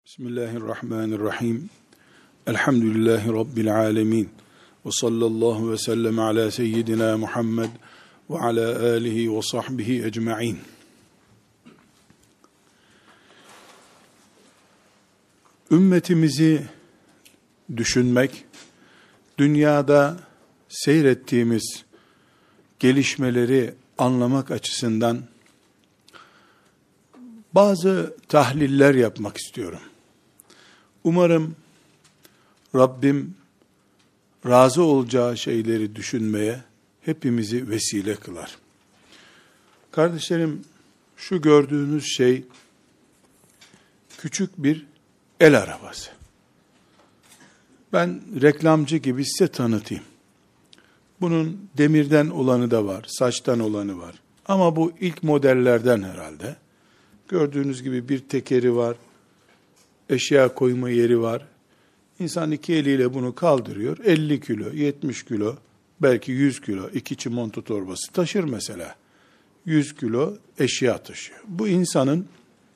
Bismillahirrahmanirrahim. Elhamdülillahi Rabbil alemin. Ve sallallahu ve sellem ala seyyidina Muhammed ve ala alihi ve sahbihi ecma'in. Ümmetimizi düşünmek, dünyada seyrettiğimiz gelişmeleri anlamak açısından bazı tahliller yapmak istiyorum. Umarım Rabbim razı olacağı şeyleri düşünmeye hepimizi vesile kılar. Kardeşlerim, şu gördüğünüz şey küçük bir el arabası. Ben reklamcı gibi size tanıtayım. Bunun demirden olanı da var, saçtan olanı var. Ama bu ilk modellerden herhalde. Gördüğünüz gibi bir tekeri var, eşya koyma yeri var. İnsan iki eliyle bunu kaldırıyor. 50 kilo, 70 kilo, belki 100 kilo, 2 çimento torbası taşır mesela. 100 kilo eşya taşıyor. Bu insanın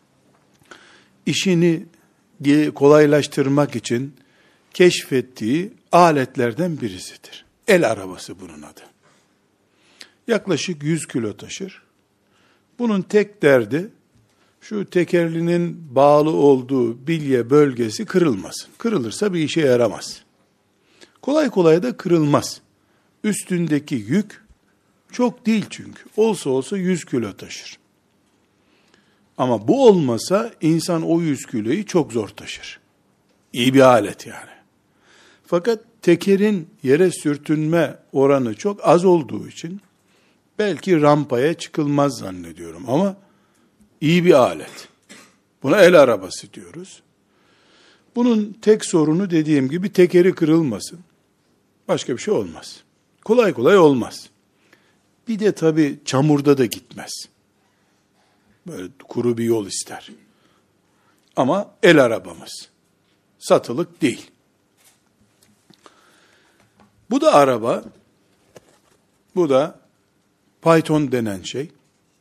işini kolaylaştırmak için keşfettiği aletlerden birisidir. El arabası bunun adı. Yaklaşık 100 kilo taşır. Bunun tek derdi, şu tekerlinin bağlı olduğu bilye bölgesi kırılmasın. Kırılırsa bir işe yaramaz. Kolay kolay da kırılmaz. Üstündeki yük çok değil çünkü. Olsa olsa 100 kilo taşır. Ama bu olmasa insan o 100 kiloyu çok zor taşır. İyi bir alet yani. Fakat tekerin yere sürtünme oranı çok az olduğu için belki rampaya çıkılmaz zannediyorum ama İyi bir alet. Buna el arabası diyoruz. Bunun tek sorunu dediğim gibi tekeri kırılmasın. Başka bir şey olmaz. Kolay kolay olmaz. Bir de tabii çamurda da gitmez. Böyle kuru bir yol ister. Ama el arabamız. Satılık değil. Bu da araba. Bu da Python denen şey.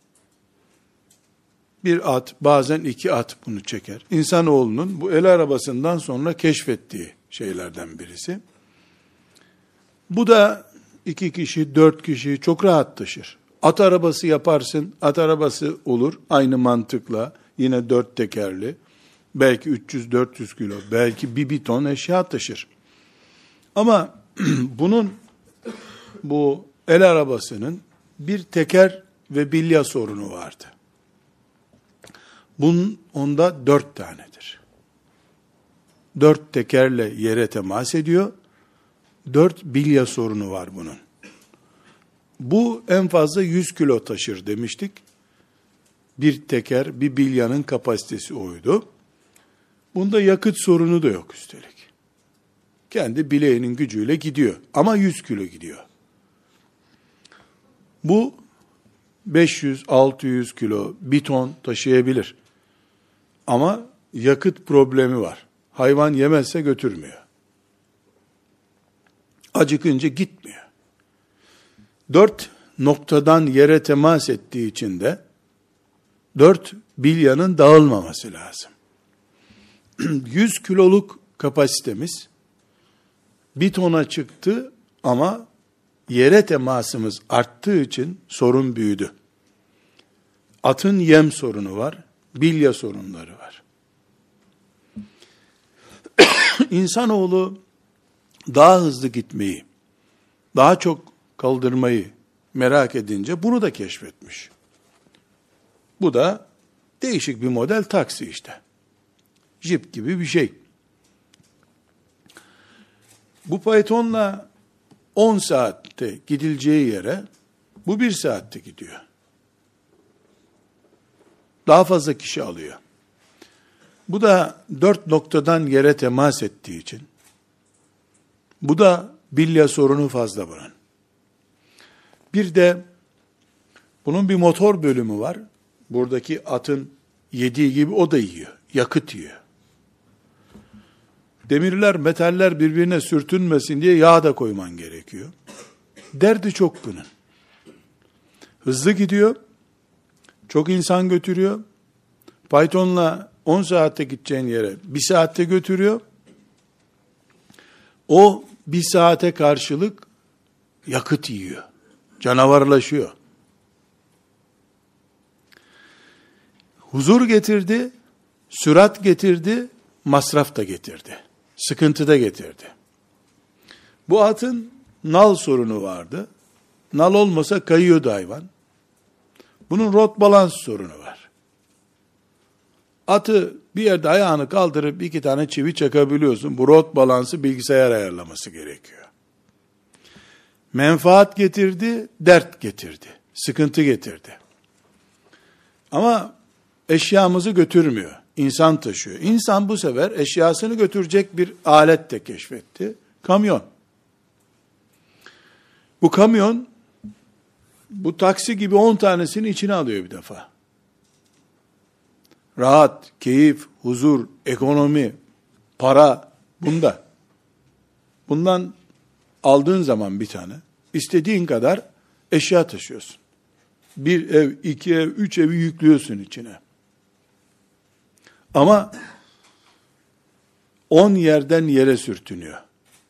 Bir at, bazen 2 at bunu çeker. İnsanoğlunun bu el arabasından sonra keşfettiği şeylerden birisi. Bu da 2 kişi, 4 kişi çok rahat taşır. At arabası yaparsın, at arabası olur. Aynı mantıkla yine 4 tekerli. Belki 300-400 kilo, belki bir ton eşya taşır. Ama bu el arabasının bir teker ve bilya sorunu vardı. Onda 4 tanedir. 4 tekerle yere temas ediyor. 4 bilya sorunu var bunun. Bu en fazla 100 kilo taşır demiştik. Bir teker, bir bilyanın kapasitesi oydu. Bunda yakıt sorunu da yok üstelik. Kendi bileğinin gücüyle gidiyor. Ama 100 kilo gidiyor. Bu 500-600 kilo, 1 ton taşıyabilir. Ama yakıt problemi var. Hayvan yemezse götürmüyor. Acıkınca gitmiyor. 4 noktadan yere temas ettiği için de 4 bilyanın dağılmaması lazım. 100 kiloluk kapasitemiz 1 tona çıktı ama yere temasımız arttığı için sorun büyüdü. Atın yem sorunu var, bilya sorunları var. İnsanoğlu daha hızlı gitmeyi, daha çok kaldırmayı merak edince bunu da keşfetmiş. Bu da değişik bir model taksi işte. Jip gibi bir şey. Bu Python'la 10 saatte gidileceği yere bu 1 saatte gidiyor. Daha fazla kişi alıyor. Bu da 4 noktadan yere temas ettiği için, bu da bilya sorunu fazla bunun. Bir de bunun bir motor bölümü var. Buradaki atın yediği gibi o da yiyor. Yakıt yiyor. Demirler, metaller birbirine sürtünmesin diye yağ da koyman gerekiyor. Derdi çok bunun. Hızlı gidiyor. Çok insan götürüyor. Python'la 10 saatte gideceğin yere 1 saatte götürüyor. O 1 saate karşılık yakıt yiyor. Canavarlaşıyor. Huzur getirdi, sürat getirdi, masraf da getirdi. Sıkıntı da getirdi. Bu atın nal sorunu vardı. Nal olmasa kayıyordu hayvan. Bunun rot balans sorunu var. Atı bir yerde ayağını kaldırıp 2 tane çivi çakabiliyorsun. Bu rot balansı bilgisayar ayarlaması gerekiyor. Menfaat getirdi, dert getirdi. Sıkıntı getirdi. Ama eşyamızı götürmüyor. İnsan taşıyor. İnsan bu sefer eşyasını götürecek bir alet de keşfetti. Kamyon. Bu kamyon, bu taksi gibi 10 tanesini içine alıyor bir defa. Rahat, keyif, huzur, ekonomi, para bunda. Bundan aldığın zaman bir tane, istediğin kadar eşya taşıyorsun. 1 ev, 2 ev, 3 evi yüklüyorsun içine. Ama 10 yerden yere sürtünüyor.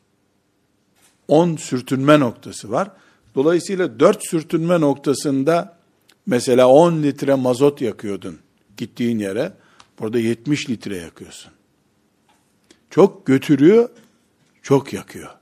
10 sürtünme noktası var. Dolayısıyla 4 sürtünme noktasında mesela 10 litre mazot yakıyordun gittiğin yere. Burada 70 litre yakıyorsun. Çok götürüyor, çok yakıyor.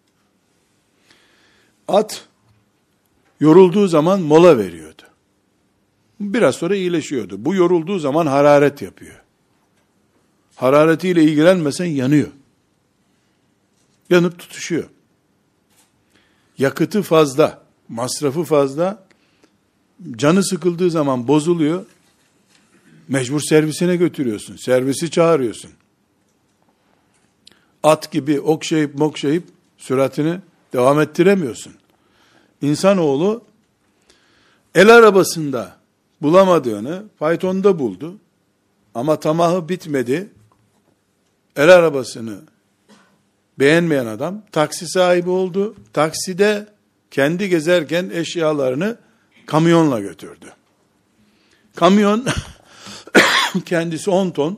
At yorulduğu zaman mola veriyordu. Biraz sonra iyileşiyordu. Bu yorulduğu zaman hararet yapıyor. Hararetiyle ilgilenmesen yanıyor. Yanıp tutuşuyor. Yakıtı fazla, masrafı fazla, canı sıkıldığı zaman bozuluyor, mecbur servisine götürüyorsun, servisi çağırıyorsun. At gibi okşayıp süratini devam ettiremiyorsun. İnsanoğlu el arabasında bulamadığını faytonda buldu ama tamahı bitmedi. El arabasını beğenmeyen adam taksi sahibi oldu. Takside kendi gezerken eşyalarını kamyonla götürdü. Kamyon kendisi 10 ton,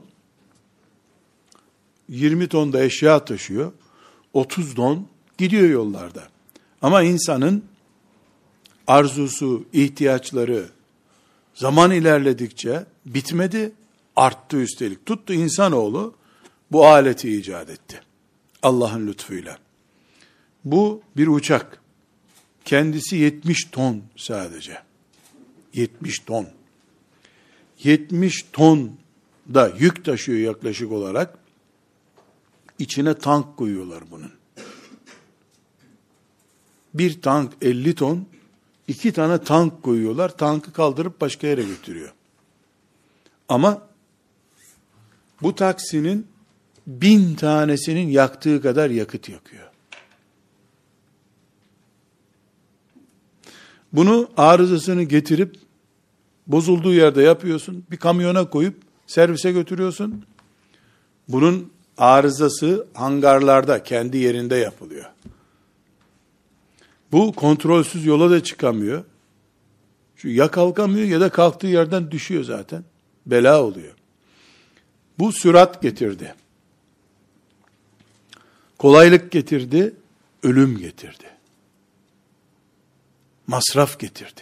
20 ton da eşya taşıyor. 30 ton gidiyor yollarda. Ama insanın arzusu, ihtiyaçları zaman ilerledikçe bitmedi, arttı üstelik. Tuttu insanoğlu bu aleti icat etti. Allah'ın lütfuyla. Bu bir uçak. Kendisi 70 ton sadece. 70 ton. 70 ton da yük taşıyor yaklaşık olarak. İçine tank koyuyorlar bunun. Bir tank 50 ton, 2 tane tank koyuyorlar. Tankı kaldırıp başka yere götürüyor. Ama bu taksinin 1000 tanesinin yaktığı kadar yakıt yakıyor. Bunu arızasını getirip bozulduğu yerde yapıyorsun. Bir kamyona koyup servise götürüyorsun. Bunun arızası hangarlarda kendi yerinde yapılıyor. Bu kontrolsüz yola da çıkamıyor. Ya kalkamıyor ya da kalktığı yerden düşüyor zaten. Bela oluyor. Bu sürat getirdi. Kolaylık getirdi, ölüm getirdi. Masraf getirdi.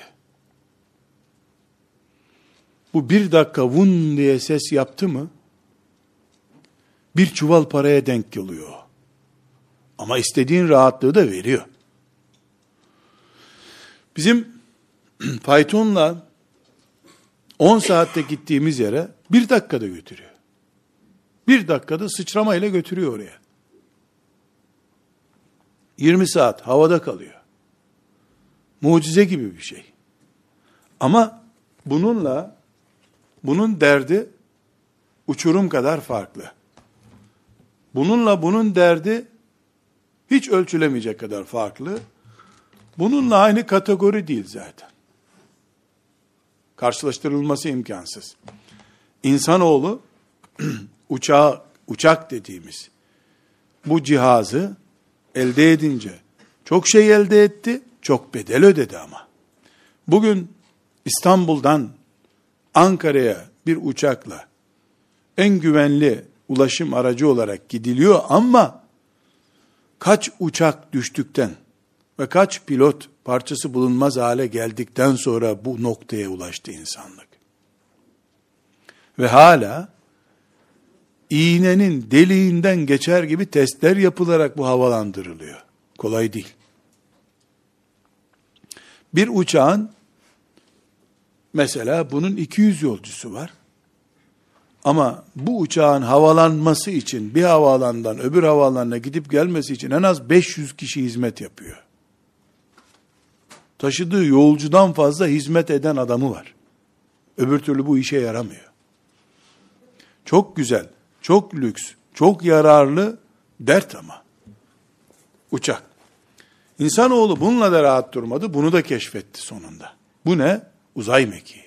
Bu 1 dakika vun diye ses yaptı mı, bir çuval paraya denk geliyor. Ama istediğin rahatlığı da veriyor. Bizim faytonla 10 saatte gittiğimiz yere 1 dakikada götürüyor. 1 dakikada sıçramayla götürüyor oraya. 20 saat havada kalıyor. Mucize gibi bir şey. Ama bunun derdi uçurum kadar farklı. Bununla bunun derdi hiç ölçülemeyecek kadar farklı. Bununla aynı kategori değil zaten. Karşılaştırılması imkansız. İnsanoğlu uçak dediğimiz bu cihazı elde edince çok şey elde etti, çok bedel ödedi ama. Bugün İstanbul'dan Ankara'ya bir uçakla en güvenli ulaşım aracı olarak gidiliyor ama kaç uçak düştükten ve kaç pilot parçası bulunmaz hale geldikten sonra bu noktaya ulaştı insanlık. Ve hala iğnenin deliğinden geçer gibi testler yapılarak bu havalandırılıyor. Kolay değil. Bir uçağın mesela bunun 200 yolcusu var. Ama bu uçağın havalanması için bir havaalanından öbür havaalanına gidip gelmesi için en az 500 kişi hizmet yapıyor. Taşıdığı yolcudan fazla hizmet eden adamı var. Öbür türlü bu işe yaramıyor. Çok güzel, çok lüks, çok yararlı dert ama. Uçak. İnsanoğlu bununla da rahat durmadı, bunu da keşfetti sonunda. Bu ne? Uzay mekiği.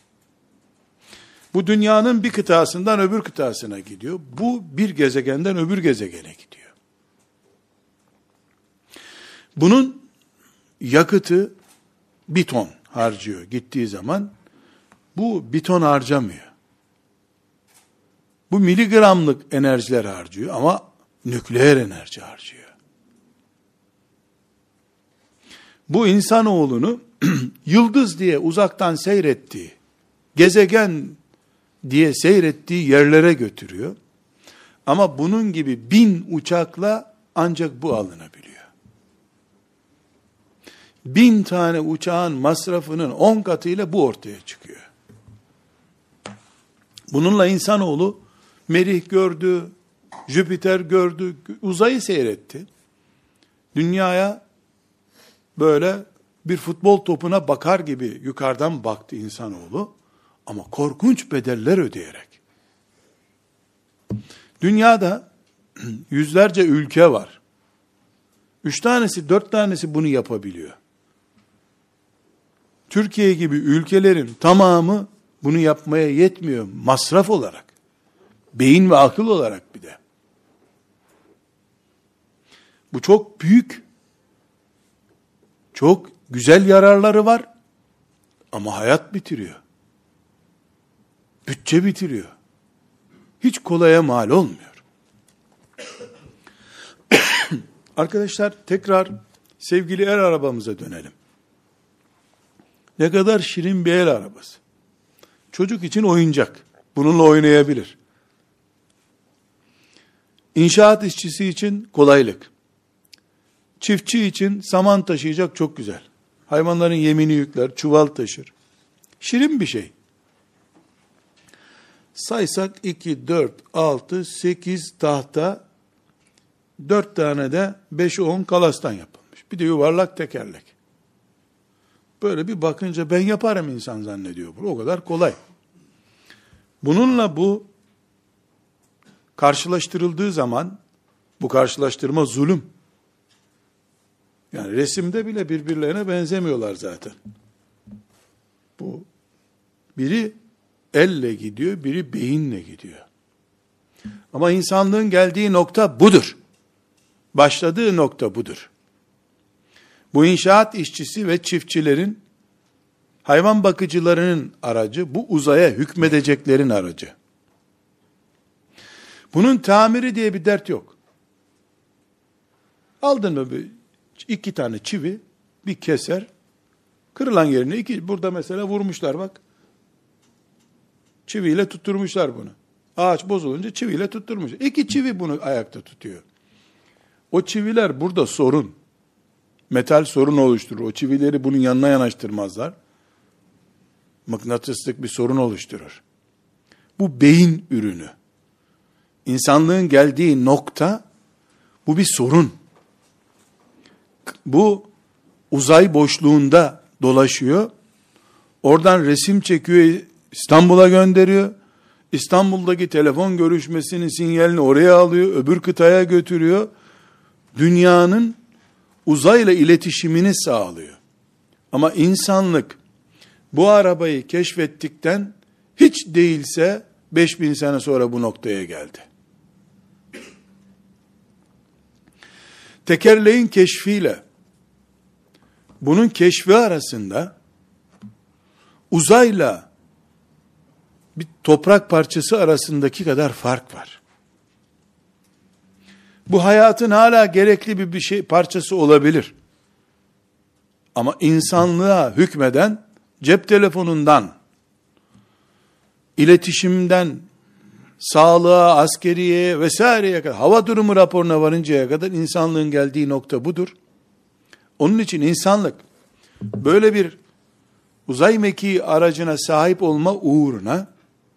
Bu dünyanın bir kıtasından öbür kıtasına gidiyor. Bu bir gezegenden öbür gezegene gidiyor. Bunun yakıtı bir ton harcıyor gittiği zaman. Bu bir ton harcamıyor. Bu miligramlık enerjiler harcıyor ama nükleer enerji harcıyor. Bu insanoğlunu yıldız diye uzaktan seyrettiği, gezegen diye seyrettiği yerlere götürüyor. Ama bunun gibi 1000 uçakla ancak bu alınabiliyor. 1000 tane uçağın masrafının 10 katıyla bu ortaya çıkıyor. Bununla insanoğlu Merih gördü, Jüpiter gördü, uzayı seyretti. Dünyaya böyle bir futbol topuna bakar gibi yukarıdan baktı insanoğlu. Ama korkunç bedeller ödeyerek. Dünyada yüzlerce ülke var. 3 tanesi, 4 tanesi bunu yapabiliyor. Türkiye gibi ülkelerin tamamı bunu yapmaya yetmiyor masraf olarak. Beyin ve akıl olarak bir de. Bu çok büyük, çok güzel yararları var ama hayat bitiriyor. Bütçe bitiriyor. Hiç kolaya mal olmuyor. Arkadaşlar tekrar sevgili el arabamıza dönelim. Ne kadar şirin bir el arabası. Çocuk için oyuncak. Bununla oynayabilir. İnşaat işçisi için kolaylık. Çiftçi için saman taşıyacak, çok güzel. Hayvanların yemini yükler, çuval taşır. Şirin bir şey. Saysak 2, 4, 6, 8 tahta, 4 tane de 5'i 10 kalastan yapılmış. Bir de yuvarlak tekerlek. Böyle bir bakınca ben yaparım insan zannediyor. Bu o kadar kolay. Bununla bu karşılaştırıldığı zaman, bu karşılaştırma zulüm. Yani resimde bile birbirlerine benzemiyorlar zaten. Bu biri elle gidiyor, biri beyinle gidiyor. Ama insanlığın geldiği nokta budur. Başladığı nokta budur. Bu inşaat işçisi ve çiftçilerin, hayvan bakıcılarının aracı, bu uzaya hükmedeceklerin aracı. Bunun tamiri diye bir dert yok. Aldın mı 2 tane çivi, bir keser, kırılan yerine 2, burada mesela vurmuşlar bak. Çiviyle tutturmuşlar bunu. Ağaç bozulunca çiviyle tutturmuşlar. 2 çivi bunu ayakta tutuyor. O çiviler burada sorun. Metal sorun oluşturur. O çivileri bunun yanına yanaştırmazlar. Mıknatıslık bir sorun oluşturur. Bu beyin ürünü. İnsanlığın geldiği nokta, bu bir sorun. Bu uzay boşluğunda dolaşıyor. Oradan resim çekiyor, İstanbul'a gönderiyor. İstanbul'daki telefon görüşmesinin sinyalini oraya alıyor, öbür kıtaya götürüyor. Dünyanın uzayla iletişimini sağlıyor. Ama insanlık bu arabayı keşfettikten hiç değilse 5000 sene sonra bu noktaya geldi. Tekerleğin keşfiyle bunun keşfi arasında uzayla bir toprak parçası arasındaki kadar fark var. Bu hayatın hala gerekli bir şey parçası olabilir. Ama insanlığa hükmeden cep telefonundan, iletişimden, sağlığa, askeriye vesaireye kadar, hava durumu raporuna varıncaya kadar insanlığın geldiği nokta budur. Onun için insanlık böyle bir uzay mekiği aracına sahip olma uğruna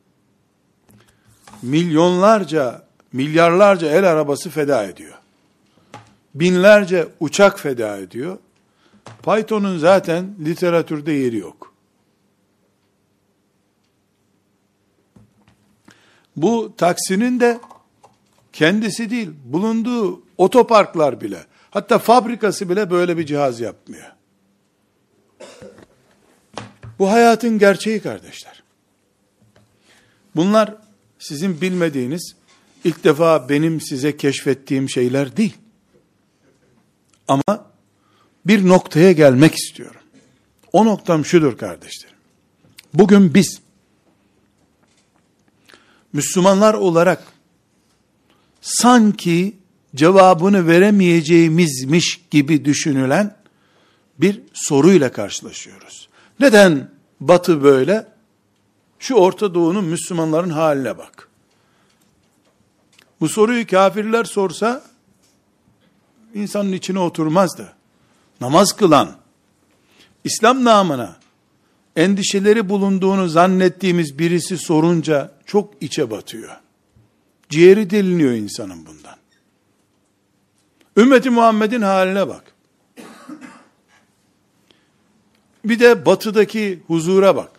milyonlarca, milyarlarca el arabası feda ediyor. Binlerce uçak feda ediyor. Python'un zaten literatürde yeri yok. Bu taksinin de kendisi değil, bulunduğu otoparklar bile, hatta fabrikası bile böyle bir cihaz yapmıyor. Bu hayatın gerçeği kardeşler. Bunlar sizin bilmediğiniz, ilk defa benim size keşfettiğim şeyler değil. Ama bir noktaya gelmek istiyorum. O noktam şudur kardeşlerim. Bugün biz Müslümanlar olarak sanki cevabını veremeyeceğimizmiş gibi düşünülen bir soruyla karşılaşıyoruz. Neden Batı böyle? Şu Orta Doğu'nun Müslümanların haline bak. Bu soruyu kafirler sorsa insanın içine oturmazdı. Namaz kılan, İslam namına endişeleri bulunduğunu zannettiğimiz birisi sorunca çok içe batıyor. Ciğeri deliniyor insanın bundan. Ümmeti Muhammed'in haline bak. Bir de batıdaki huzura bak.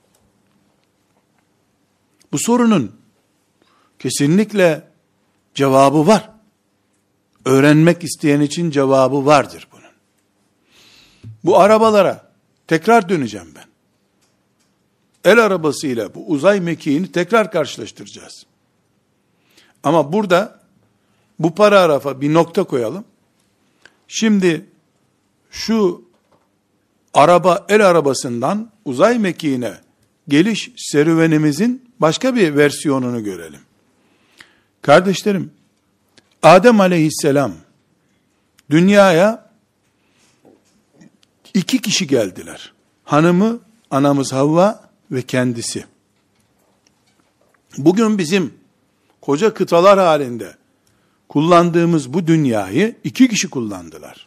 Bu sorunun kesinlikle cevabı var. Öğrenmek isteyen için cevabı vardır bunun. Bu arabalara tekrar döneceğim ben. El arabasıyla bu uzay mekiğini tekrar karşılaştıracağız. Ama burada bu paragrafa bir nokta koyalım. Şimdi şu el arabasından uzay mekiğine geliş serüvenimizin başka bir versiyonunu görelim. Kardeşlerim, Adem aleyhisselam dünyaya 2 kişi geldiler. Hanımı, anamız Havva ve kendisi. Bugün bizim koca kıtalar halinde kullandığımız bu dünyayı 2 kişi kullandılar.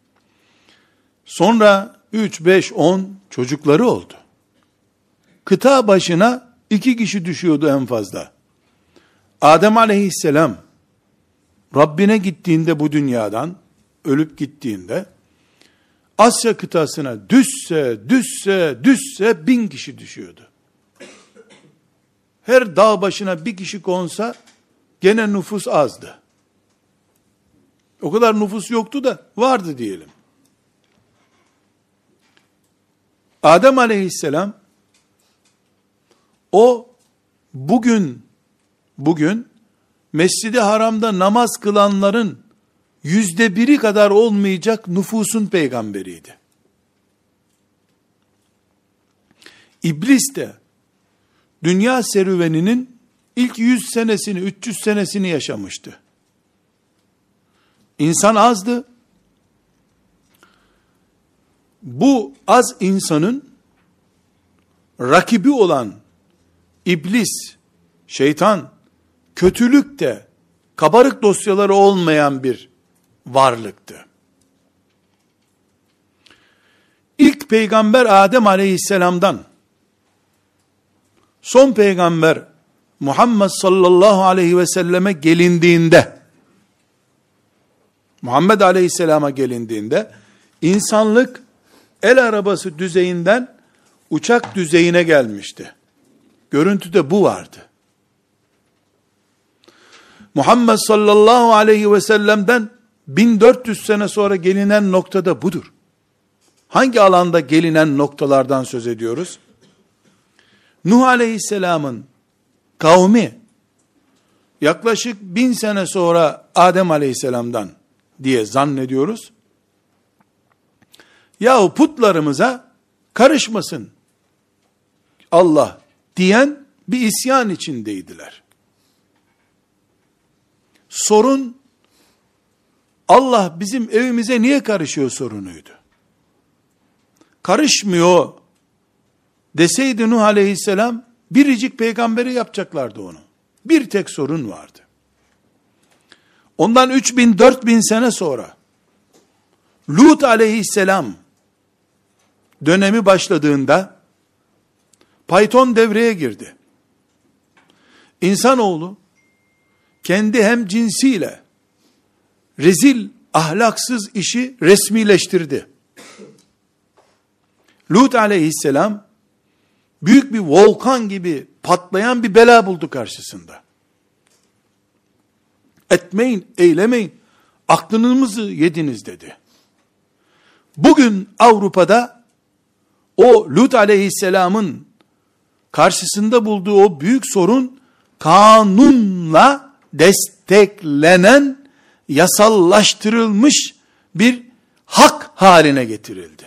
Sonra 3, 5, 10 çocukları oldu. Kıta başına 2 kişi düşüyordu en fazla. Adem aleyhisselam Rabbine gittiğinde bu dünyadan, ölüp gittiğinde, Asya kıtasına düşse 1000 kişi düşüyordu. Her dağ başına bir kişi konsa, gene nüfus azdı. O kadar nüfus yoktu da, vardı diyelim. Adem aleyhisselam, o bugün Mescid-i Haram'da namaz kılanların 1/1 kadar olmayacak nüfusun peygamberiydi. İblis de dünya serüveninin ilk 100 senesini, 300 senesini yaşamıştı. İnsan azdı. Bu az insanın rakibi olan İblis, şeytan, kötülük de kabarık dosyaları olmayan bir varlıktı. İlk peygamber Adem aleyhisselamdan son peygamber Muhammed sallallahu aleyhi ve selleme gelindiğinde, Muhammed aleyhisselama gelindiğinde insanlık el arabası düzeyinden uçak düzeyine gelmişti. Görüntüde bu vardı. Muhammed sallallahu aleyhi ve sellem'den 1400 sene sonra gelinen noktada budur. Hangi alanda gelinen noktalardan söz ediyoruz? Nuh aleyhisselamın kavmi yaklaşık 1000 sene sonra Adem aleyhisselamdan diye zannediyoruz. Yahu putlarımıza karışmasın Allah diyen bir isyan içindeydiler. Sorun, Allah bizim evimize niye karışıyor sorunuydu. Karışmıyor deseydi Nuh aleyhisselam, biricik peygamberi yapacaklardı onu. Bir tek sorun vardı. Ondan 3000-4000 sene sonra Lut aleyhisselam dönemi başladığında Python devreye girdi. İnsanoğlu kendi hem cinsiyle rezil, ahlaksız işi resmileştirdi. Lut aleyhisselam büyük bir volkan gibi patlayan bir bela buldu karşısında. Etmeyin, eylemeyin, aklınızı yediniz dedi. Bugün Avrupa'da o Lut aleyhisselamın karşısında bulduğu o büyük sorun, kanunla desteklenen, yasallaştırılmış bir hak haline getirildi.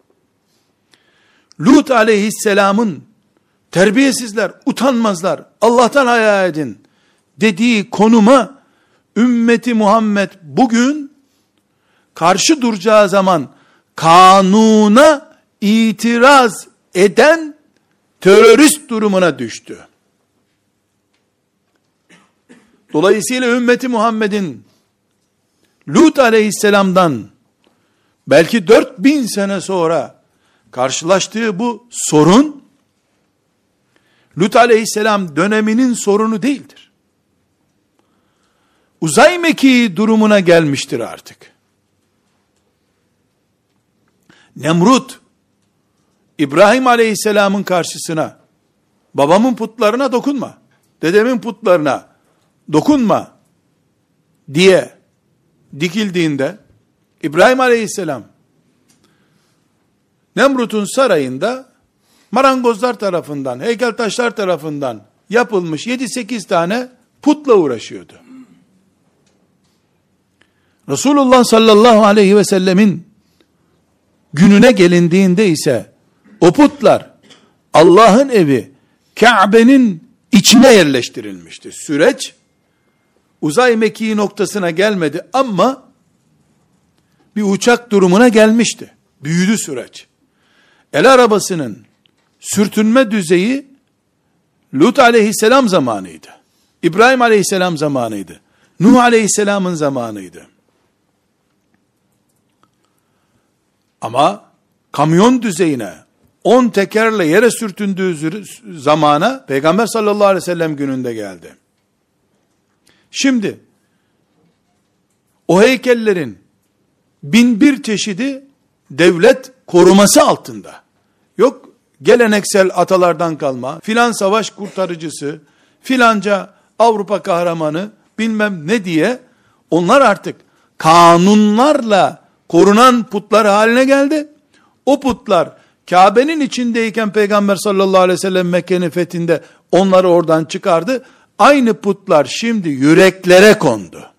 Lut aleyhisselamın terbiyesizler, utanmazlar, Allah'tan haya edin dediği konuma ümmeti Muhammed bugün karşı duracağı zaman kanuna itiraz eden terörist durumuna düştü. Dolayısıyla ümmeti Muhammed'in Lut aleyhisselamdan belki 4000 sene sonra karşılaştığı bu sorun, Lut aleyhisselam döneminin sorunu değildir. Uzay mekiği durumuna gelmiştir artık. Nemrut, İbrahim aleyhisselamın karşısına, babamın putlarına dokunma, dedemin putlarına dokunma diye dikildiğinde, İbrahim aleyhisselam, Nemrut'un sarayında, marangozlar tarafından, heykeltaşlar tarafından yapılmış 7-8 tane putla uğraşıyordu. Resulullah sallallahu aleyhi ve sellemin gününe gelindiğinde ise, o putlar Allah'ın evi Kabe'nin içine yerleştirilmişti. Süreç uzay mekiği noktasına gelmedi ama bir uçak durumuna gelmişti. Büyüdü süreç. El arabasının sürtünme düzeyi Lut aleyhisselam zamanıydı. İbrahim aleyhisselam zamanıydı. Nuh aleyhisselamın zamanıydı. Ama kamyon düzeyine 10 tekerle yere sürtündüğü zamana Peygamber sallallahu aleyhi ve sellem gününde geldi. Şimdi o heykellerin 1001 çeşidi devlet koruması altında. Yok geleneksel atalardan kalma, filan savaş kurtarıcısı, filanca Avrupa kahramanı bilmem ne diye onlar artık kanunlarla korunan putlar haline geldi. O putlar Kabe'nin içindeyken Peygamber sallallahu aleyhi ve sellem Mekke'nin fethinde onları oradan çıkardı. Aynı putlar şimdi yüreklere kondu.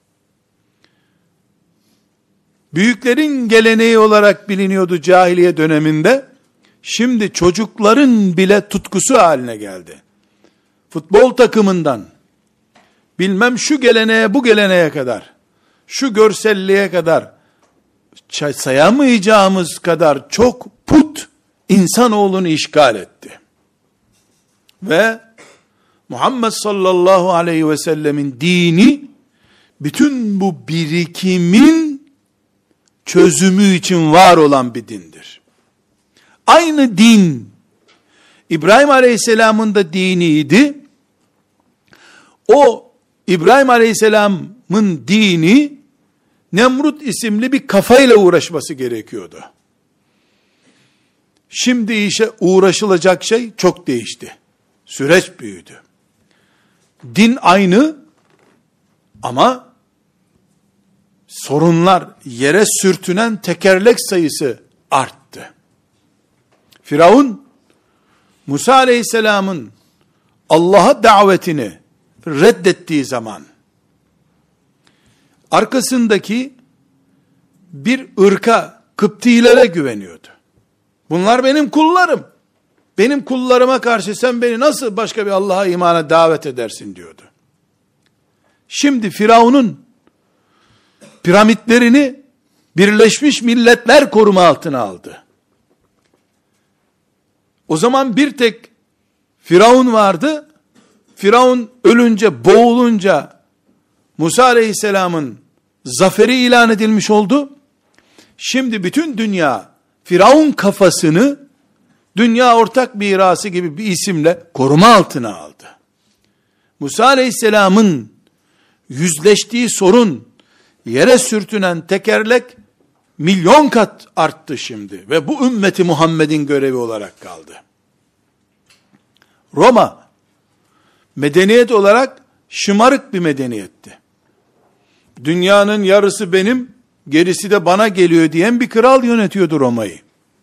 Büyüklerin geleneği olarak biliniyordu cahiliye döneminde. Şimdi çocukların bile tutkusu haline geldi. Futbol takımından, bilmem şu geleneğe bu geleneğe kadar, şu görselliğe kadar, sayamayacağımız kadar çok put insanoğlunu işgal etti. Ve Muhammed sallallahu aleyhi ve sellemin dini, bütün bu birikimin çözümü için var olan bir dindir. Aynı din, İbrahim aleyhisselamın da diniydi. O İbrahim aleyhisselamın dini, Nemrut isimli bir kafayla uğraşması gerekiyordu. Şimdi işe uğraşılacak şey çok değişti. Süreç büyüdü. Din aynı ama sorunlar, yere sürtünen tekerlek sayısı arttı. Firavun, Musa aleyhisselamın Allah'a davetini reddettiği zaman, arkasındaki bir ırka, Kıptilere güveniyordu. Bunlar benim kullarım. benim kullarıma karşı sen beni nasıl başka bir Allah'a imana davet edersin diyordu. Şimdi Firavun'un piramitlerini Birleşmiş Milletler koruma altına aldı. O zaman bir tek Firavun vardı. Firavun ölünce, boğulunca Musa Aleyhisselam'ın zaferi ilan edilmiş oldu. Şimdi bütün dünya Firavun kafasını dünya ortak mirası gibi bir isimle koruma altına aldı. Musa Aleyhisselam'ın yüzleştiği sorun, yere sürtünen tekerlek milyon kat arttı şimdi ve bu ümmeti Muhammed'in görevi olarak kaldı. Roma medeniyet olarak şımarık bir medeniyetti. Dünyanın yarısı benim, gerisi de bana geliyor diyen bir kral yönetiyordu Roma'yı.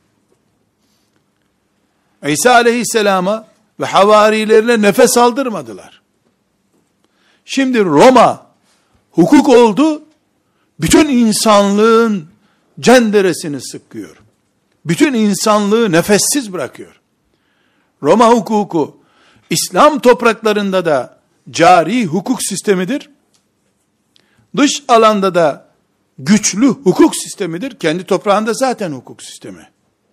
İsa Aleyhisselam'a ve havarilerine nefes aldırmadılar. Şimdi Roma hukuk oldu, bütün insanlığın cenderesini sıkıyor. Bütün insanlığı nefessiz bırakıyor. Roma hukuku, İslam topraklarında da cari hukuk sistemidir. Dış alanda da güçlü hukuk sistemidir. Kendi toprağında zaten hukuk sistemi.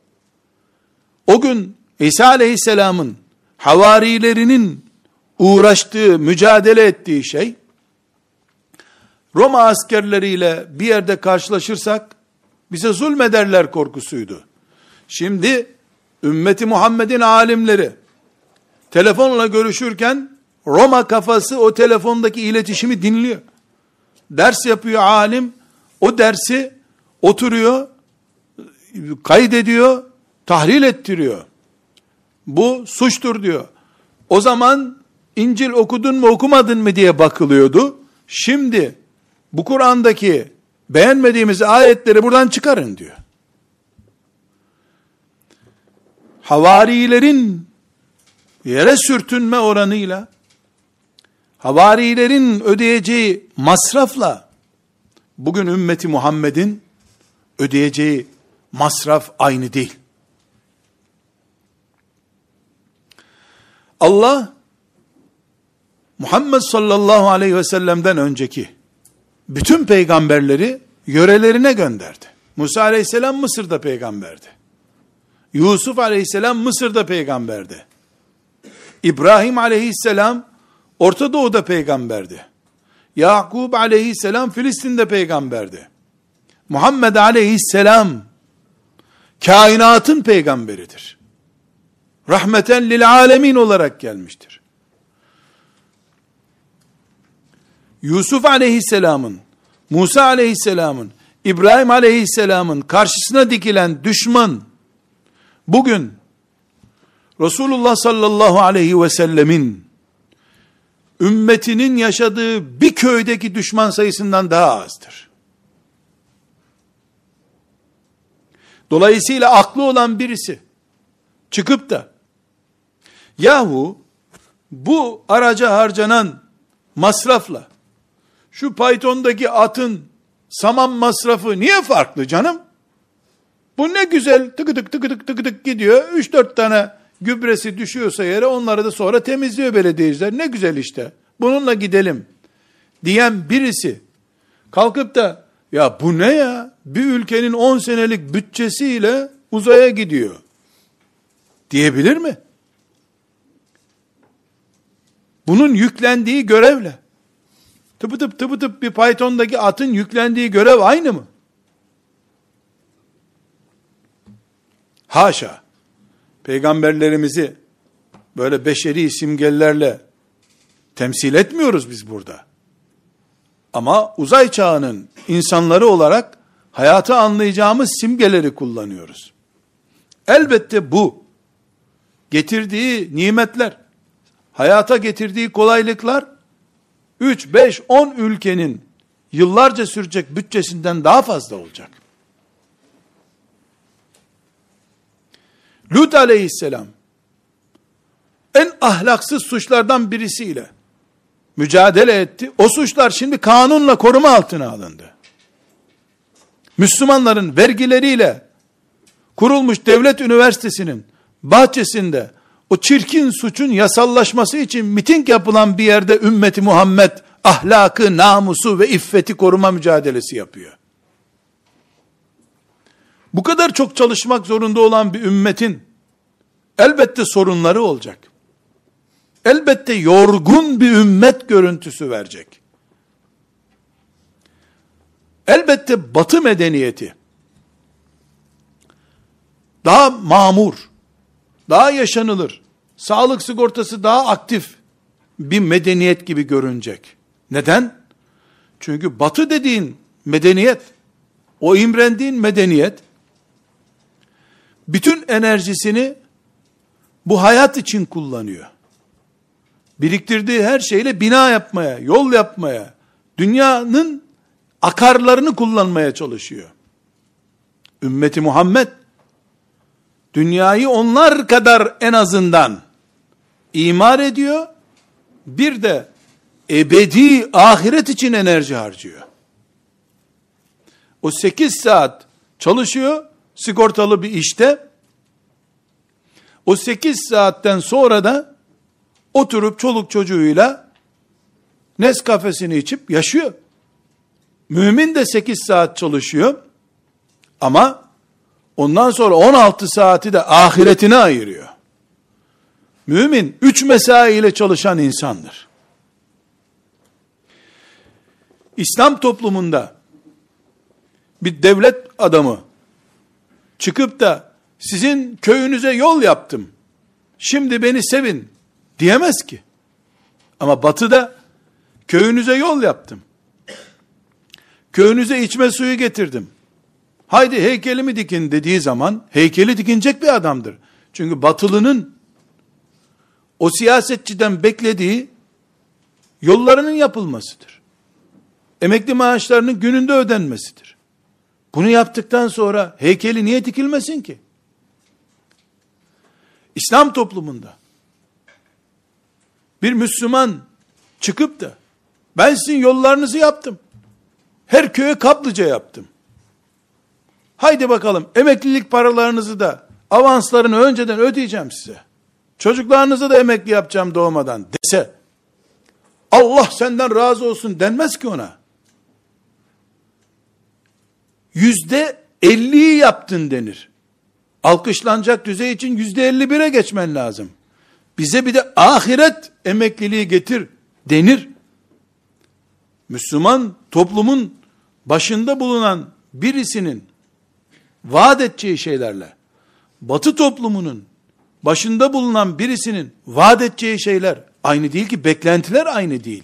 O gün İsa Aleyhisselam'ın havarilerinin uğraştığı, mücadele ettiği şey, Roma askerleriyle bir yerde karşılaşırsak, bize zulmederler korkusuydu. Şimdi, ümmeti Muhammed'in alimleri, telefonla görüşürken, Roma kafası o telefondaki iletişimi dinliyor. Ders yapıyor alim, o dersi oturuyor, kaydediyor, tahlil ettiriyor. Bu suçtur diyor. O zaman İncil okudun mu okumadın mı diye bakılıyordu. Şimdi bu Kur'an'daki beğenmediğimiz ayetleri buradan çıkarın diyor. Havarilerin yere sürtünme oranıyla, havarilerin ödeyeceği masrafla, bugün ümmeti Muhammed'in ödeyeceği masraf aynı değil. Allah, Muhammed sallallahu aleyhi ve sellem'den önceki bütün peygamberleri yörelerine gönderdi. Musa aleyhisselam Mısır'da peygamberdi. Yusuf aleyhisselam Mısır'da peygamberdi. İbrahim aleyhisselam Orta Doğu'da peygamberdi. Yakub aleyhisselam Filistin'de peygamberdi. Muhammed aleyhisselam kainatın peygamberidir. Rahmeten lil alemin olarak gelmiştir. Yusuf aleyhisselamın, Musa aleyhisselamın, İbrahim aleyhisselamın karşısına dikilen düşman, bugün Resulullah sallallahu aleyhi ve sellemin ümmetinin yaşadığı bir köydeki düşman sayısından daha azdır. Dolayısıyla aklı olan birisi çıkıp da yahu bu araca harcanan masrafla şu Python'daki atın saman masrafı niye farklı canım? Bu ne güzel tıkıdık tıkıdık tıkıdık gidiyor. 3-4 tane gübresi düşüyorsa yere onları da sonra temizliyor belediyeciler. Ne güzel işte. Bununla gidelim diyen birisi kalkıp da ya bu ne ya? Bir ülkenin 10 senelik bütçesiyle uzaya gidiyor diyebilir mi? Bunun yüklendiği görevle tıpı tıp bir Python'daki atın yüklendiği görev aynı mı? Haşa. Peygamberlerimizi böyle beşeri simgelerle temsil etmiyoruz biz burada. Ama uzay çağının insanları olarak hayatı anlayacağımız simgeleri kullanıyoruz. Elbette bu getirdiği nimetler, hayata getirdiği kolaylıklar 3, 5, 10 ülkenin yıllarca sürecek bütçesinden daha fazla olacak. Lut aleyhisselam en ahlaksız suçlardan birisiyle mücadele etti. O suçlar şimdi kanunla koruma altına alındı. Müslümanların vergileriyle kurulmuş devlet üniversitesinin bahçesinde o çirkin suçun yasallaşması için miting yapılan bir yerde ümmeti Muhammed ahlakı, namusu ve iffeti koruma mücadelesi yapıyor. Bu kadar çok çalışmak zorunda olan bir ümmetin elbette sorunları olacak. Elbette yorgun bir ümmet görüntüsü verecek. Elbette Batı medeniyeti daha mamur, daha yaşanılır, sağlık sigortası daha aktif bir medeniyet gibi görünecek. Neden? Çünkü Batı dediğin medeniyet, o imrendiğin medeniyet, bütün enerjisini bu hayat için kullanıyor. Biriktirdiği her şeyle bina yapmaya, yol yapmaya, dünyanın akarlarını kullanmaya çalışıyor. Ümmeti Muhammed, dünyayı onlar kadar en azından imar ediyor, bir de ebedi ahiret için enerji harcıyor. O 8 saat çalışıyor, sigortalı bir işte, o 8 saatten sonra da oturup çoluk çocuğuyla Nescafe'sini içip yaşıyor. Mümin de 8 saat çalışıyor ama ondan sonra 16 saati de ahiretine ayırıyor. Mümin 3 mesai ile çalışan insandır. İslam toplumunda bir devlet adamı çıkıp da sizin köyünüze yol yaptım, şimdi beni sevin diyemez ki. Ama Batı'da köyünüze yol yaptım, köyünüze içme suyu getirdim, haydi heykelimi dikin dediği zaman heykeli dikinecek bir adamdır. Çünkü Batılının o siyasetçiden beklediği yollarının yapılmasıdır. Emekli maaşlarının gününde ödenmesidir. Bunu yaptıktan sonra heykeli niye dikilmesin ki? İslam toplumunda bir Müslüman çıkıp da ben sizin yollarınızı yaptım, her köye kaplıca yaptım, haydi bakalım emeklilik paralarınızı da avanslarını önceden ödeyeceğim size, çocuklarınızı da emekli yapacağım doğmadan dese, Allah senden razı olsun denmez ki ona. %50'yi yaptın denir. Alkışlanacak düzey için %51'e geçmen lazım. Bize bir de ahiret emekliliği getir denir. Müslüman toplumun başında bulunan birisinin vaat edeceği şeylerle, Batı toplumunun başında bulunan birisinin vaat edeceği şeyler aynı değil ki, beklentiler aynı değil.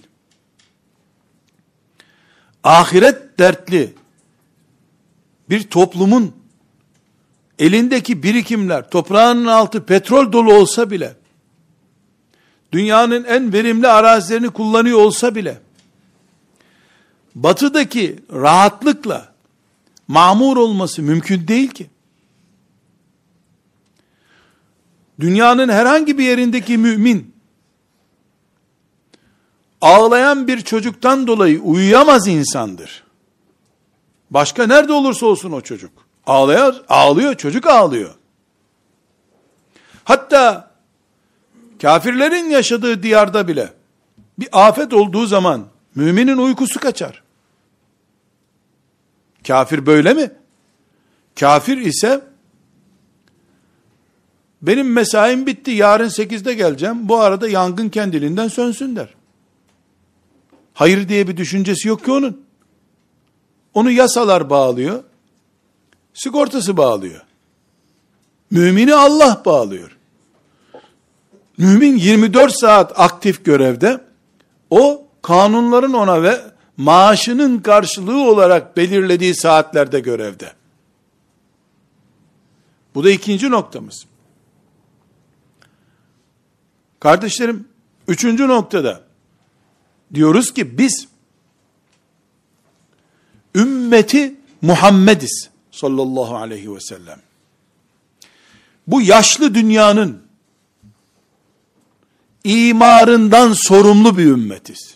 Ahiret dertli bir toplumun elindeki birikimler, toprağının altı petrol dolu olsa bile, dünyanın en verimli arazilerini kullanıyor olsa bile, Batı'daki rahatlıkla mamur olması mümkün değil ki. Dünyanın herhangi bir yerindeki mümin, ağlayan bir çocuktan dolayı uyuyamaz insandır. Başka nerede olursa olsun o çocuk. Ağlıyor, çocuk ağlıyor. Hatta kafirlerin yaşadığı diyarda bile bir afet olduğu zaman müminin uykusu kaçar. Kafir böyle mi? Kafir ise benim mesaim bitti, yarın 8'de geleceğim, bu arada yangın kendiliğinden sönsün der. Hayır diye bir düşüncesi yok ki onun. Onu yasalar bağlıyor, sigortası bağlıyor. Mümini Allah bağlıyor. Mümin 24 saat aktif görevde, o kanunların ona ve maaşının karşılığı olarak belirlediği saatlerde görevde. Bu da ikinci noktamız. Kardeşlerim, üçüncü noktada diyoruz ki biz ümmeti Muhammediz sallallahu aleyhi ve sellem. Bu yaşlı dünyanın imarından sorumlu bir ümmetiz.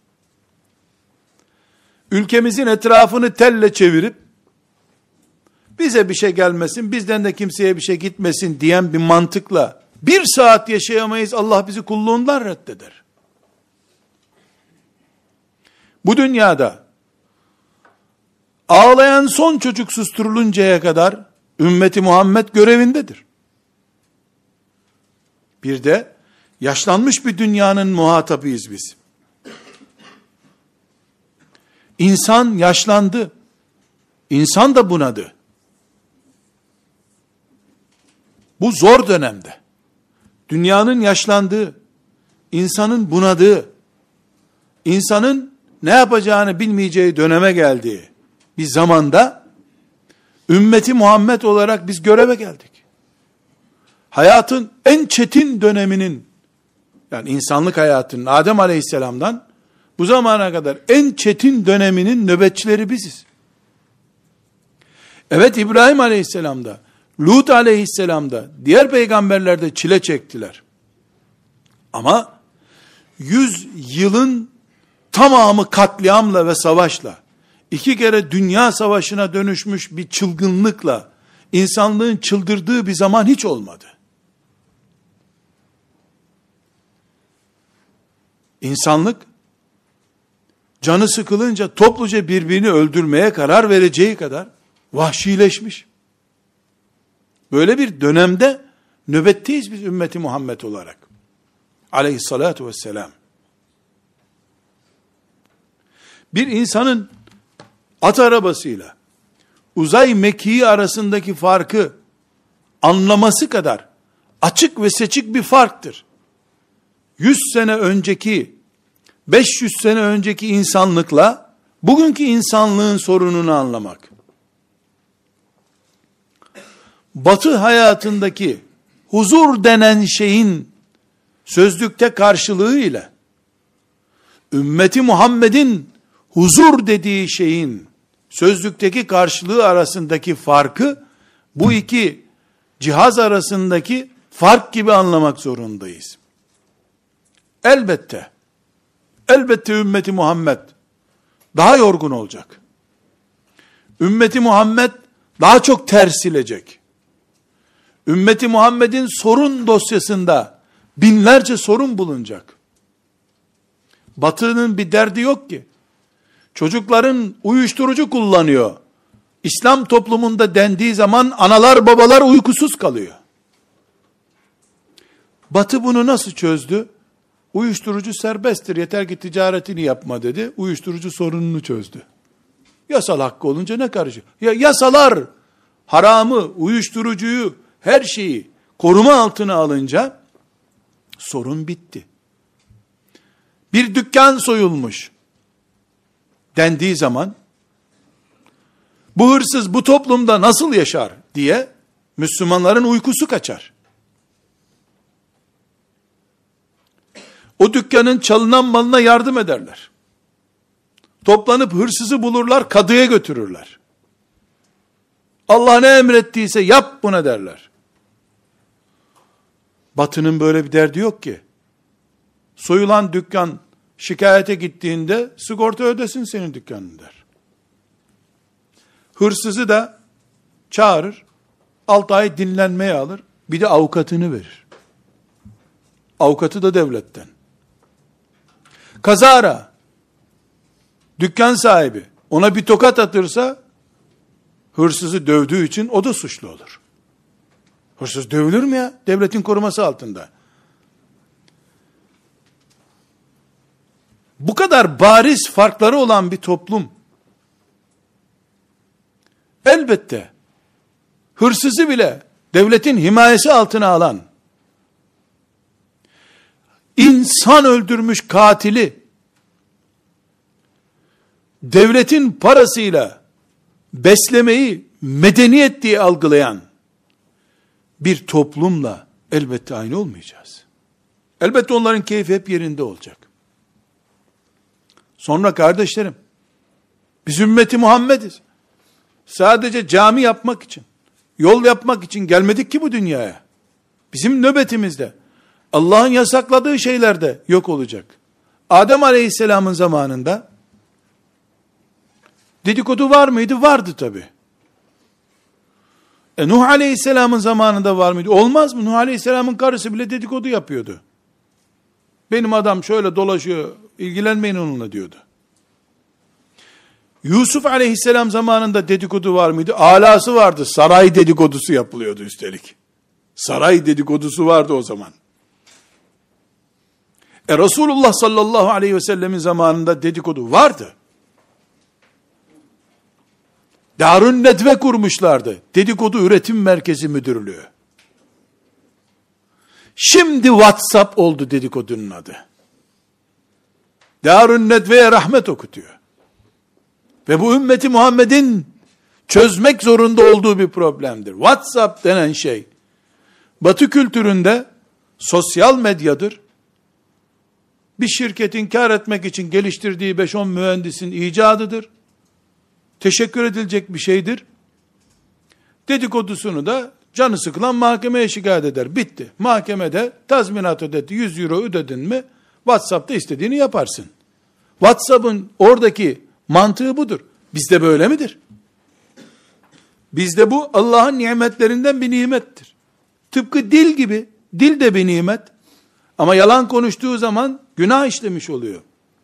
Ülkemizin etrafını telle çevirip bize bir şey gelmesin, bizden de kimseye bir şey gitmesin diyen bir mantıkla bir saat yaşayamayız, Allah bizi kulluğundan reddeder. Bu dünyada ağlayan son çocuk susturuluncaya kadar ümmeti Muhammed görevindedir. Bir de yaşlanmış bir dünyanın muhatabıyız biz. İnsan yaşlandı. İnsan da bunadı. Bu zor dönemde dünyanın yaşlandığı, insanın bunadığı, insanın ne yapacağını bilmeyeceği döneme geldiği bir zamanda ümmeti Muhammed olarak biz göreve geldik. Hayatın en çetin döneminin, yani insanlık hayatının Adem Aleyhisselam'dan bu zamana kadar en çetin döneminin nöbetçileri biziz. Evet, İbrahim Aleyhisselam'da, Lut Aleyhisselam'da, diğer peygamberlerde çile çektiler. Ama 100 yılın tamamı katliamla ve savaşla, 2 kere dünya savaşına dönüşmüş bir çılgınlıkla, insanlığın çıldırdığı bir zaman hiç olmadı. İnsanlık, canı sıkılınca topluca birbirini öldürmeye karar vereceği kadar vahşileşmiş. Böyle bir dönemde nöbetteyiz biz ümmeti Muhammed olarak. Aleyhissalatu vesselam. Bir insanın at arabasıyla uzay mekiği arasındaki farkı anlaması kadar açık ve seçik bir farktır. 100 sene önceki, 500 sene önceki insanlıkla bugünkü insanlığın sorununu anlamak. Batı hayatındaki huzur denen şeyin sözlükte karşılığı ile ümmeti Muhammed'in huzur dediği şeyin sözlükteki karşılığı arasındaki farkı, bu iki cihaz arasındaki fark gibi anlamak zorundayız. Elbette ümmeti Muhammed daha yorgun olacak. Ümmeti Muhammed daha çok tersilecek. Ümmeti Muhammed'in sorun dosyasında binlerce sorun bulunacak. Batı'nın bir derdi yok ki. Çocukların uyuşturucu kullanıyor. İslam toplumunda dendiği zaman analar babalar uykusuz kalıyor. Batı bunu nasıl çözdü? Uyuşturucu serbesttir, yeter ki ticaretini yapma dedi. Uyuşturucu sorununu çözdü. Yasal hakkı olunca ne karışıyor? Ya yasalar haramı, uyuşturucuyu, her şeyi koruma altına alınca sorun bitti. Bir dükkan soyulmuş dendiği zaman bu hırsız bu toplumda nasıl yaşar diye Müslümanların uykusu kaçar. O dükkanın çalınan malına yardım ederler. Toplanıp hırsızı bulurlar, kadıya götürürler. Allah ne emrettiyse yap buna derler. Batı'nın böyle bir derdi yok ki. Soyulan dükkan şikayete gittiğinde sigorta ödesin senin dükkanın der. Hırsızı da çağırır, 6 ay dinlenmeye alır, bir de avukatını verir. Avukatı da devletten. Kazara dükkan sahibi ona bir tokat atırsa hırsızı dövdüğü için o da suçlu olur. Hırsız dövülür mü ya? Devletin koruması altında. Bu kadar bariz farkları olan bir toplum elbette hırsızı bile devletin himayesi altına alan, insan öldürmüş katili devletin parasıyla beslemeyi medeniyet diye algılayan bir toplumla elbette aynı olmayacağız. Elbette onların keyfi hep yerinde olacak. Sonra kardeşlerim, biz ümmeti Muhammediz. Sadece cami yapmak için, yol yapmak için gelmedik ki bu dünyaya. Bizim nöbetimizde Allah'ın yasakladığı şeyler de yok olacak. Adem Aleyhisselam'ın zamanında dedikodu var mıydı? Vardı tabi. Nuh Aleyhisselam'ın zamanında var mıydı? Olmaz mı? Nuh Aleyhisselam'ın karısı bile dedikodu yapıyordu. Benim adam şöyle dolaşıyor, ilgilenmeyin onunla diyordu. Yusuf Aleyhisselam zamanında dedikodu var mıydı? Alası vardı. Saray dedikodusu yapılıyordu üstelik. Saray dedikodusu vardı o zaman. Resulullah sallallahu aleyhi ve sellemin zamanında dedikodu vardı. Darun Nedve kurmuşlardı. Dedikodu Üretim Merkezi Müdürlüğü. Şimdi WhatsApp oldu dedikodunun adı. Darun Nedve'ye rahmet okutuyor. Ve bu ümmeti Muhammed'in çözmek zorunda olduğu bir problemdir. WhatsApp denen şey, Batı kültüründe sosyal medyadır. Bir şirketin kar etmek için geliştirdiği 5-10 mühendisin icadıdır. Teşekkür edilecek bir şeydir. Dedikodusunu da canı sıkılan mahkemeye şikayet eder. Bitti. Mahkemede tazminat ödedi. 100 euro ödedin mi WhatsApp'ta istediğini yaparsın. WhatsApp'ın oradaki mantığı budur. Bizde böyle midir? Bizde bu Allah'ın nimetlerinden bir nimettir. Tıpkı dil gibi. Dil de bir nimet. Ama yalan konuştuğu zaman günah işlemiş oluyor.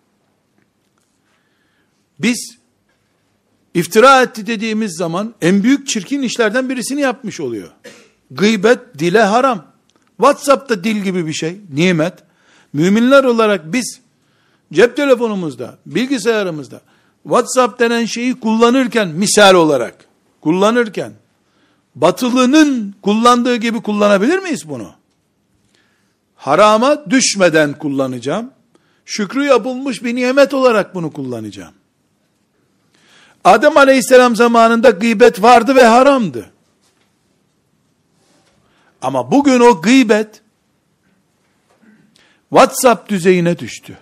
Biz iftira etti dediğimiz zaman en büyük çirkin işlerden birisini yapmış oluyor. Gıybet dile haram. WhatsApp'ta dil gibi bir şey, nimet. Müminler olarak biz cep telefonumuzda, bilgisayarımızda WhatsApp denen şeyi kullanırken, misal olarak kullanırken batılının kullandığı gibi kullanabilir miyiz bunu? Harama düşmeden kullanacağım. Şükrü yapılmış bir nimet olarak bunu kullanacağım. Adem Aleyhisselam zamanında gıybet vardı ve haramdı. Ama bugün o gıybet WhatsApp düzeyine düştü.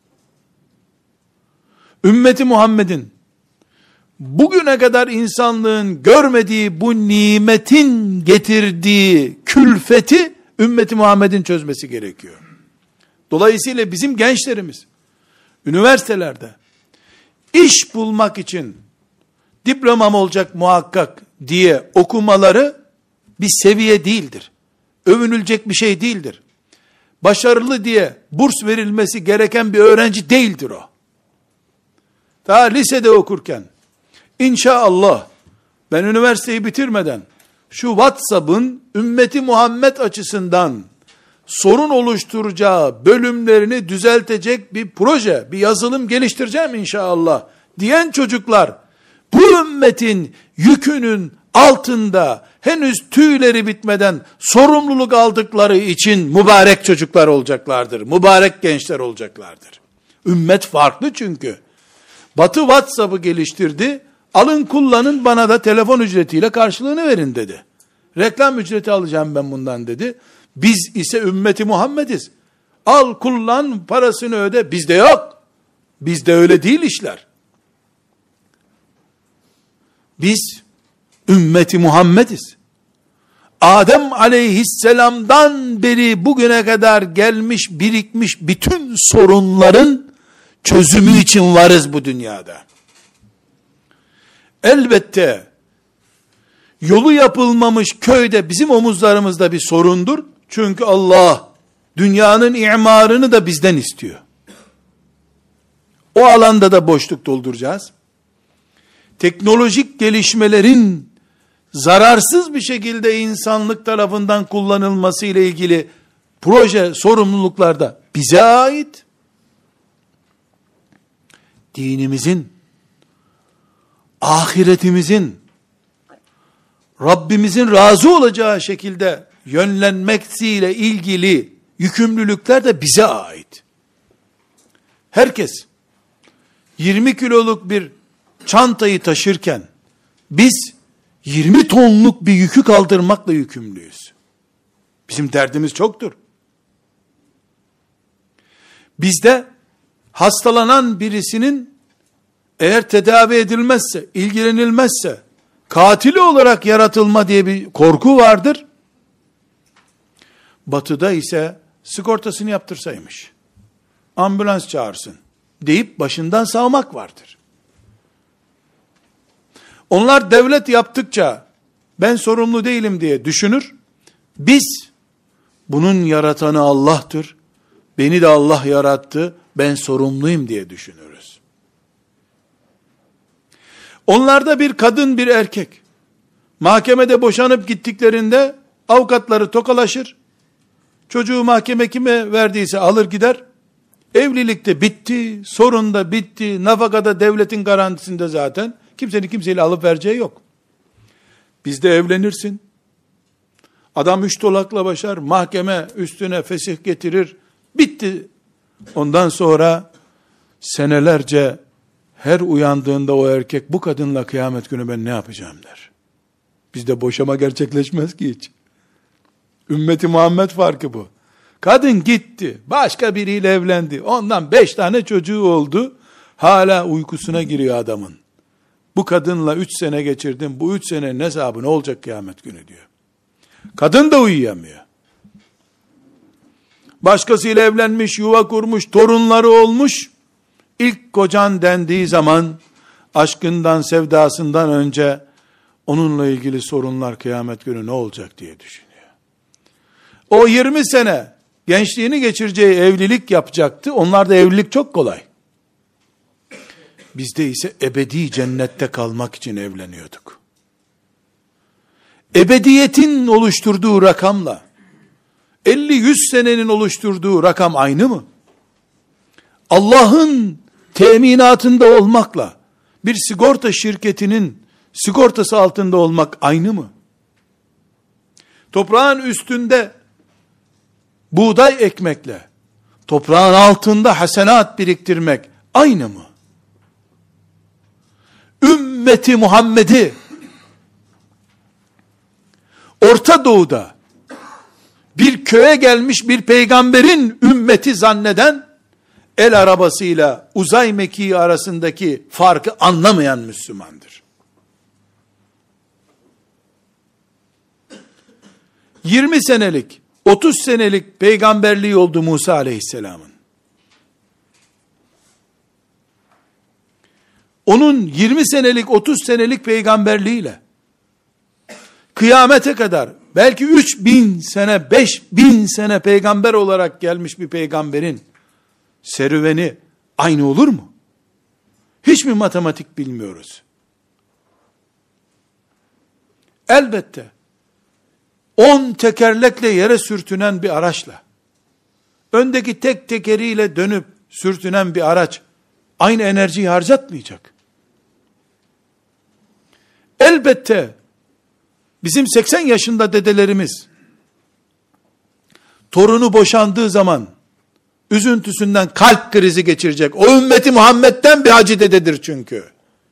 Ümmeti Muhammed'in bugüne kadar insanlığın görmediği bu nimetin getirdiği külfeti ümmeti Muhammed'in çözmesi gerekiyor. Dolayısıyla bizim gençlerimiz üniversitelerde iş bulmak için diplomam olacak muhakkak diye okumaları bir seviye değildir. Övünülecek bir şey değildir. Başarılı diye burs verilmesi gereken bir öğrenci değildir o. Daha lisede okurken inşallah ben üniversiteyi bitirmeden şu WhatsApp'ın ümmeti Muhammed açısından sorun oluşturacağı bölümlerini düzeltecek bir proje, bir yazılım geliştireceğim inşallah diyen çocuklar bu ümmetin yükünün altında henüz tüyleri bitmeden sorumluluk aldıkları için mübarek çocuklar olacaklardır. Mübarek gençler olacaklardır. Ümmet farklı çünkü. Batı WhatsApp'ı geliştirdi. Alın kullanın, bana da telefon ücretiyle karşılığını verin dedi. Reklam ücreti alacağım ben bundan dedi. Biz ise ümmeti Muhammediz. Al kullan, parasını öde. Bizde yok. Bizde öyle değil işler. Biz ümmeti Muhammediz. Adem aleyhisselamdan beri bugüne kadar gelmiş, birikmiş bütün sorunların çözümü için varız bu dünyada. Elbette yolu yapılmamış köyde bizim omuzlarımızda bir sorundur. Çünkü Allah dünyanın imarını da bizden istiyor. O alanda da boşluk dolduracağız. Teknolojik gelişmelerin zararsız bir şekilde insanlık tarafından kullanılması ile ilgili proje sorumluluklar da bize ait. Dinimizin, ahiretimizin, Rabbimizin razı olacağı şekilde yönlenmesiyle ilgili yükümlülükler de bize ait. Herkes 20 kiloluk bir çantayı taşırken biz 20 tonluk bir yükü kaldırmakla yükümlüyüz. Bizim derdimiz çoktur. Bizde hastalanan birisinin eğer tedavi edilmezse, ilgilenilmezse katili olarak yaratılma diye bir korku vardır. Batı'da ise sigortasını yaptırsaymış, ambulans çağırsın deyip başından savmak vardır. Onlar devlet yaptıkça ben sorumlu değilim diye düşünür. Biz, bunun yaratanı Allah'tır, beni de Allah yarattı, ben sorumluyum diye düşünürüz. Onlarda bir kadın, bir erkek, mahkemede boşanıp gittiklerinde avukatları tokalaşır, çocuğu mahkeme kime verdiyse alır gider, evlilikte bitti, sorun da bitti, nafakada devletin garantisinde zaten, kimsenin kimseyle alıp vereceği yok. Bizde evlenirsin, adam 3 dolakla başar, mahkeme üstüne fesih getirir, bitti. Ondan sonra senelerce her uyandığında o erkek, bu kadınla kıyamet günü ben ne yapacağım der. Bizde boşama gerçekleşmez ki hiç. Ümmeti Muhammed farkı bu. Kadın gitti, başka biriyle evlendi, ondan 5 tane çocuğu oldu, hala uykusuna giriyor adamın. Bu kadınla 3 sene geçirdim, bu 3 senenin hesabı ne olacak kıyamet günü diyor. Kadın da uyuyamıyor. Başkasıyla evlenmiş, yuva kurmuş, torunları olmuş. İlk kocan dendiği zaman, aşkından, sevdasından önce, onunla ilgili sorunlar kıyamet günü ne olacak diye düşünüyor. O 20 sene, gençliğini geçireceği evlilik yapacaktı, onlarda evlilik çok kolay. Bizde ise ebedi cennette kalmak için evleniyorduk. Ebediyetin oluşturduğu rakamla 50-100 senenin oluşturduğu rakam aynı mı? Allah'ın teminatında olmakla bir sigorta şirketinin sigortası altında olmak aynı mı? Toprağın üstünde buğday ekmekle toprağın altında hasenat biriktirmek aynı mı? Ümmeti Muhammed'i Orta Doğu'da bir köye gelmiş bir peygamberin ümmeti zanneden, el arabasıyla uzay mekiği arasındaki farkı anlamayan Müslümandır. 20 senelik, 30 senelik peygamberliği oldu Musa aleyhisselamın. Onun 20 senelik, 30 senelik peygamberliğiyle kıyamete kadar belki 3000 sene, 5000 sene peygamber olarak gelmiş bir peygamberin serüveni aynı olur mu? Hiç mi matematik bilmiyoruz? Elbette 10 tekerlekle yere sürtünen bir araçla, öndeki tek tekeriyle dönüp sürtünen bir araç aynı enerjiyi harcatmayacak. Elbette bizim 80 yaşında dedelerimiz torunu boşandığı zaman üzüntüsünden kalp krizi geçirecek. O ümmeti Muhammed'den bir hacı dededir çünkü.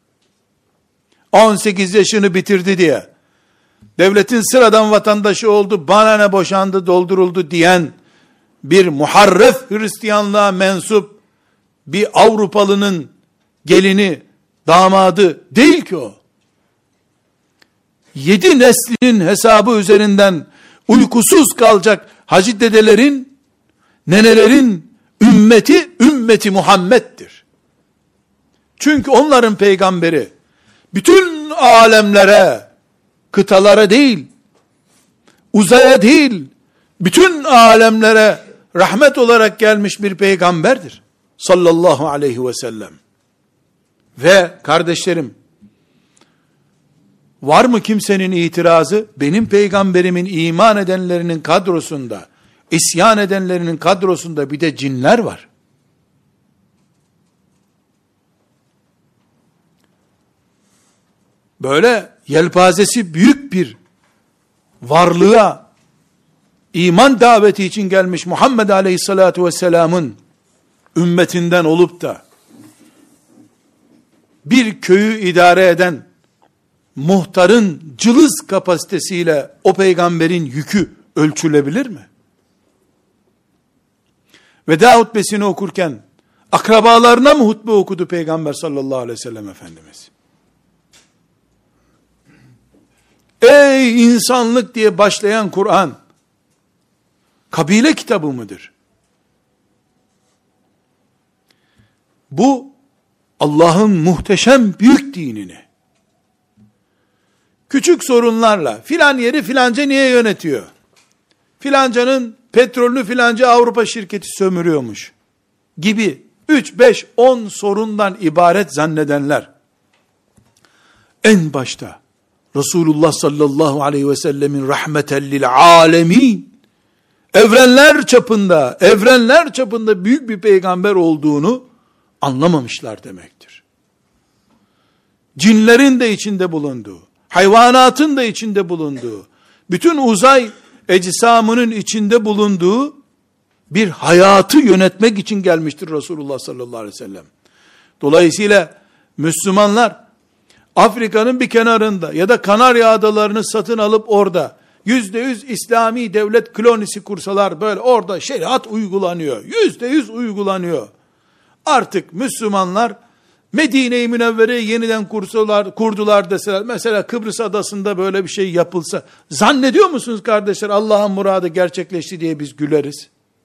18 yaşını bitirdi diye devletin sıradan vatandaşı oldu, bana ne boşandı, dolduruldu diyen bir muharref Hristiyanlığa mensup bir Avrupalının gelini, damadı değil ki o. 7 neslinin hesabı üzerinden uykusuz kalacak hacı dedelerin, nenelerin ümmeti Muhammed'dir. Çünkü onların peygamberi bütün alemlere, kıtalara değil, uzaya değil, bütün alemlere rahmet olarak gelmiş bir peygamberdir. Sallallahu aleyhi ve sellem. Ve kardeşlerim, var mı kimsenin itirazı? Benim peygamberimin iman edenlerinin kadrosunda, isyan edenlerinin kadrosunda bir de cinler var. Böyle yelpazesi büyük bir varlığa iman daveti için gelmiş Muhammed Aleyhisselatü Vesselam'ın ümmetinden olup da bir köyü idare eden muhtarın cılız kapasitesiyle o peygamberin yükü ölçülebilir mi? Veda hutbesini okurken akrabalarına mı hutbe okudu Peygamber sallallahu aleyhi ve sellem Efendimiz? Ey insanlık diye başlayan Kur'an, kabile kitabı mıdır? Bu, Allah'ın muhteşem büyük dinini, küçük sorunlarla filan yeri filanca niye yönetiyor? Filancanın petrolünü filanca Avrupa şirketi sömürüyormuş gibi 3, 5, 10 sorundan ibaret zannedenler en başta Resulullah sallallahu aleyhi ve sellemin rahmeten lil alemin, evrenler çapında büyük bir peygamber olduğunu anlamamışlar demektir. Cinlerin de içinde bulunduğu, hayvanatın da içinde bulunduğu, bütün uzay ecsamının içinde bulunduğu bir hayatı yönetmek için gelmiştir Resulullah sallallahu aleyhi ve sellem. Dolayısıyla Müslümanlar Afrika'nın bir kenarında ya da Kanarya Adalarını satın alıp orada %100 İslami devlet kolonisi kursalar, böyle orada şeriat uygulanıyor, %100 uygulanıyor. Artık Müslümanlar Medine-i Münevvere'yi yeniden kurdular deseler, mesela Kıbrıs adasında böyle bir şey yapılsa, zannediyor musunuz kardeşler Allah'ın muradı gerçekleşti diye biz güleriz?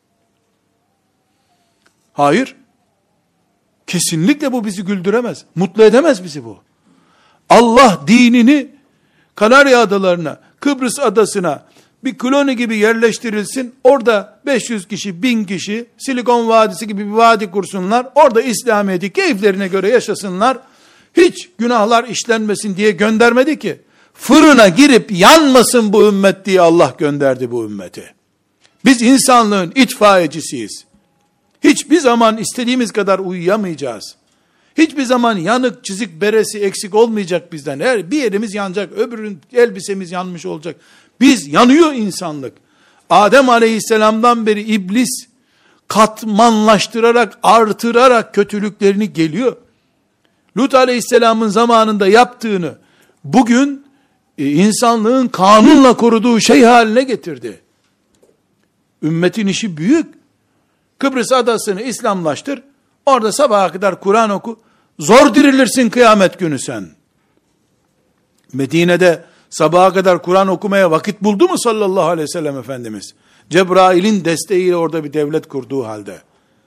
Hayır. Kesinlikle bu bizi güldüremez. Mutlu edemez bizi bu. Allah dinini Kanarya Adalarına, Kıbrıs adasına bir koloni gibi yerleştirilsin. Orada 500 kişi, 1000 kişi Silikon Vadisi gibi bir vadi kursunlar. Orada İslamiyet'i keyiflerine göre yaşasınlar. Hiç günahlar işlenmesin diye göndermedi ki. Fırına girip yanmasın bu ümmet diye Allah gönderdi bu ümmeti. Biz insanlığın itfaiyecisiyiz. Hiçbir zaman istediğimiz kadar uyuyamayacağız. Hiçbir zaman yanık, çizik, beresi eksik olmayacak bizden. Her bir yerimiz yanacak, öbürünün elbisemiz yanmış olacak. Biz yanıyor insanlık. Adem aleyhisselamdan beri iblis katmanlaştırarak, artırarak kötülüklerini geliyor. Lut aleyhisselamın zamanında yaptığını bugün insanlığın kanunla koruduğu şey haline getirdi. Ümmetin işi büyük. Kıbrıs adasını İslamlaştır. Orada sabaha kadar Kur'an oku. Zor dirilirsin kıyamet günü sen. Medine'de sabaha kadar Kur'an okumaya vakit buldu mu sallallahu aleyhi ve sellem Efendimiz? Cebrail'in desteğiyle orada bir devlet kurduğu halde.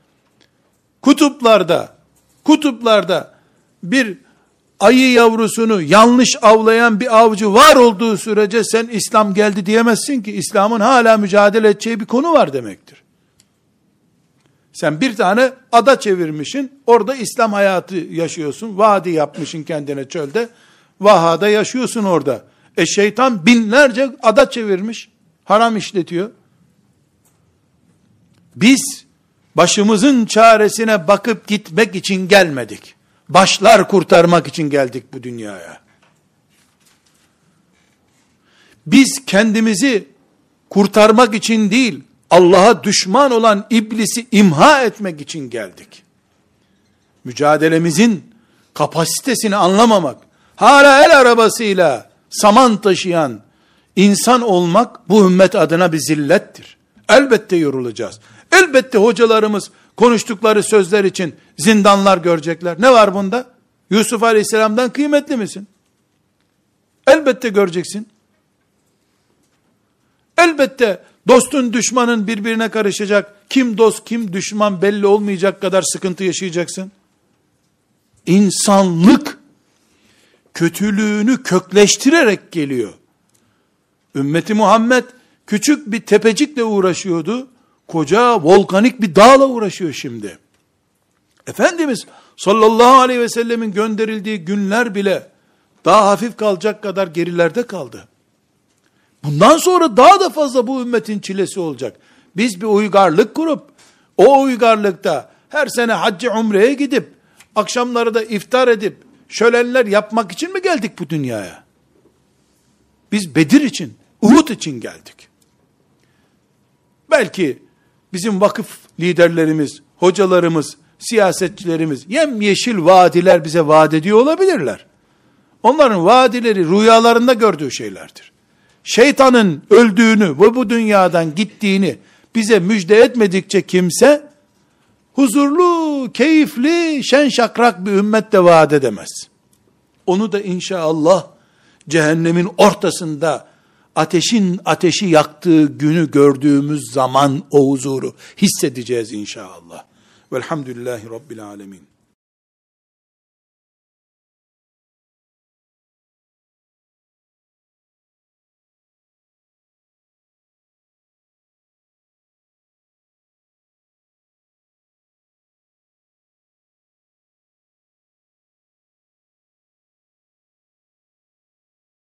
Kutuplarda bir ayı yavrusunu yanlış avlayan bir avcı var olduğu sürece sen İslam geldi diyemezsin ki. İslam'ın hala mücadele edeceği bir konu var demektir. Sen bir tane ada çevirmişsin, orada İslam hayatı yaşıyorsun, vadi yapmışsın kendine çölde, vahada yaşıyorsun orada. Şeytan binlerce ada çevirmiş, haram işletiyor. Biz başımızın çaresine bakıp gitmek için gelmedik. Başlar kurtarmak için geldik bu dünyaya. Biz kendimizi kurtarmak için değil, Allah'a düşman olan iblisi imha etmek için geldik. Mücadelemizin kapasitesini anlamamak, hala el arabasıyla saman taşıyan insan olmak bu ümmet adına bir zillettir. Elbette yorulacağız. Elbette hocalarımız konuştukları sözler için zindanlar görecekler. Ne var bunda? Yusuf Aleyhisselam'dan kıymetli misin? Elbette göreceksin. Elbette dostun düşmanın birbirine karışacak. Kim dost kim düşman belli olmayacak kadar sıkıntı yaşayacaksın. İnsanlık kötülüğünü kökleştirerek geliyor. Ümmeti Muhammed küçük bir tepecikle uğraşıyordu. Koca volkanik bir dağla uğraşıyor şimdi. Efendimiz sallallahu aleyhi ve sellemin gönderildiği günler bile daha hafif kalacak kadar gerilerde kaldı. Bundan sonra daha da fazla bu ümmetin çilesi olacak. Biz bir uygarlık kurup, o uygarlıkta her sene hacca umreye gidip, akşamları da iftar edip, şölenler yapmak için mi geldik bu dünyaya? Biz Bedir için, Uhud için geldik. Belki bizim vakıf liderlerimiz, hocalarımız, siyasetçilerimiz, yemyeşil vadiler bize vaat ediyor olabilirler. Onların vaadileri rüyalarında gördüğü şeylerdir. Şeytanın öldüğünü ve bu dünyadan gittiğini bize müjde etmedikçe kimse, huzurlu, keyifli, şen şakrak bir ümmet de vaat edemez. Onu da inşallah cehennemin ortasında ateşin ateşi yaktığı günü gördüğümüz zaman o huzuru hissedeceğiz inşallah. Velhamdülillahi Rabbil alemin.